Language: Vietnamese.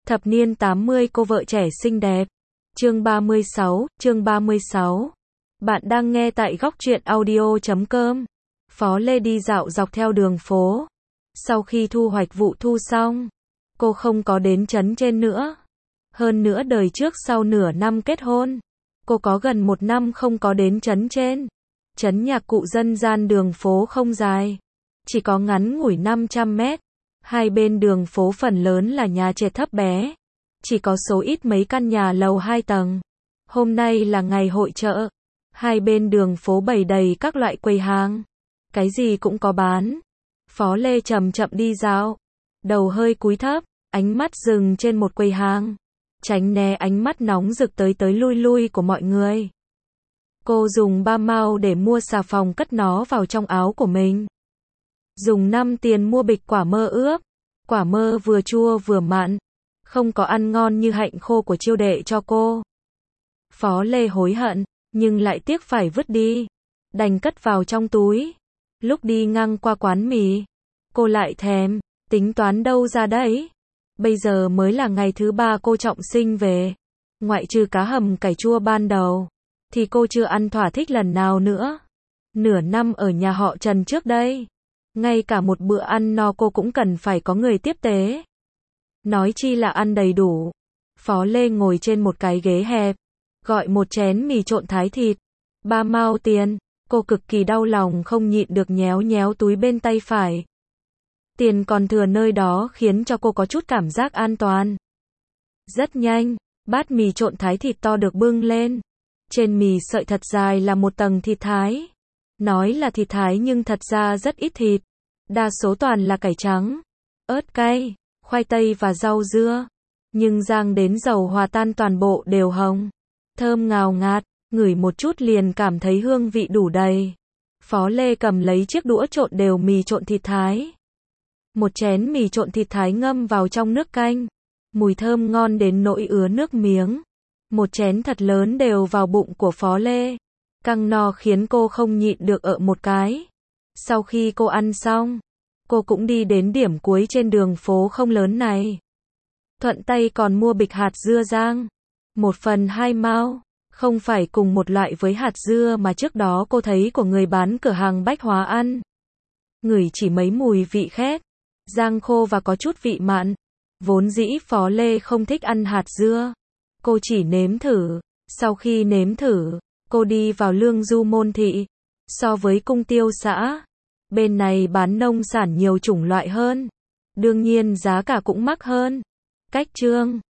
Thập niên 80 cô vợ trẻ xinh đẹp. Chương 36. Bạn đang nghe tại góc truyện audio.com. Phó Lê đi dạo dọc theo đường phố. Sau khi thu hoạch vụ thu xong, cô không có đến trấn trên nữa. Hơn nữa đời trước sau nửa năm kết hôn, cô có gần 1 năm không có đến trấn trên. Trấn nhạc cụ dân gian đường phố không dài, chỉ có ngắn ngủi 500 mét. Hai bên đường phố phần lớn là nhà trệt thấp bé, chỉ có số ít mấy căn nhà lầu 2 tầng. Hôm nay là ngày hội chợ, hai bên đường phố bày đầy các loại quầy hàng, cái gì cũng có bán. Phó Lê chậm chậm đi dạo, đầu hơi cúi thấp, ánh mắt dừng trên một quầy hàng, tránh né ánh mắt nóng rực tới lui lui của mọi người. Cô dùng 3 mao để mua xà phòng, cất nó vào trong áo của mình. Dùng 5 tiền mua bịch quả mơ ướp. Quả mơ vừa chua vừa mặn, không có ăn ngon như hạnh khô của chiêu đệ cho cô. Phó Lê hối hận, nhưng lại tiếc phải vứt đi, đành cất vào trong túi. Lúc đi ngang qua quán mì, cô lại thèm, tính toán đâu ra đấy. Bây giờ mới là ngày thứ 3 cô trọng sinh về, ngoại trừ cá hầm cải chua ban đầu, thì cô chưa ăn thỏa thích lần nào nữa. Nửa năm ở nhà họ Trần trước đây, ngay cả một bữa ăn no cô cũng cần phải có người tiếp tế, nói chi là ăn đầy đủ. Phó Lê ngồi trên một cái ghế hẹp, gọi một chén mì trộn thái thịt, 3 mao tiền. Cô cực kỳ đau lòng không nhịn được nhéo nhéo túi bên tay phải. Tiền còn thừa nơi đó khiến cho cô có chút cảm giác an toàn. Rất nhanh, bát mì trộn thái thịt to được bưng lên. Trên mì sợi thật dài là một tầng thịt thái. Nói là thịt thái nhưng thật ra rất ít thịt. Đa số toàn là cải trắng, ớt cay, khoai tây và rau dưa. Nhưng rang đến dầu hòa tan toàn bộ đều hồng, thơm ngào ngạt, ngửi một chút liền cảm thấy hương vị đủ đầy. Phó Lê cầm lấy chiếc đũa trộn đều mì trộn thịt thái. Một chén mì trộn thịt thái ngâm vào trong nước canh, mùi thơm ngon đến nỗi ứa nước miếng. Một chén thật lớn đều vào bụng của Phó Lê, căng no khiến cô không nhịn được ợ một cái. Sau khi cô ăn xong, cô cũng đi đến điểm cuối trên đường phố không lớn này. Thuận tay còn mua bịch hạt dưa rang, 1 phần 2 mao, không phải cùng một loại với hạt dưa mà trước đó cô thấy của người bán cửa hàng bách hóa ăn. Ngửi chỉ mấy mùi vị khét, rang khô và có chút vị mặn. Vốn dĩ Phó Lê không thích ăn hạt dưa, cô chỉ nếm thử. Sau khi nếm thử, cô đi vào Lương Du Môn Thị. So với Cung Tiêu xã, bên này bán nông sản nhiều chủng loại hơn, đương nhiên giá cả cũng mắc hơn. Cách Trương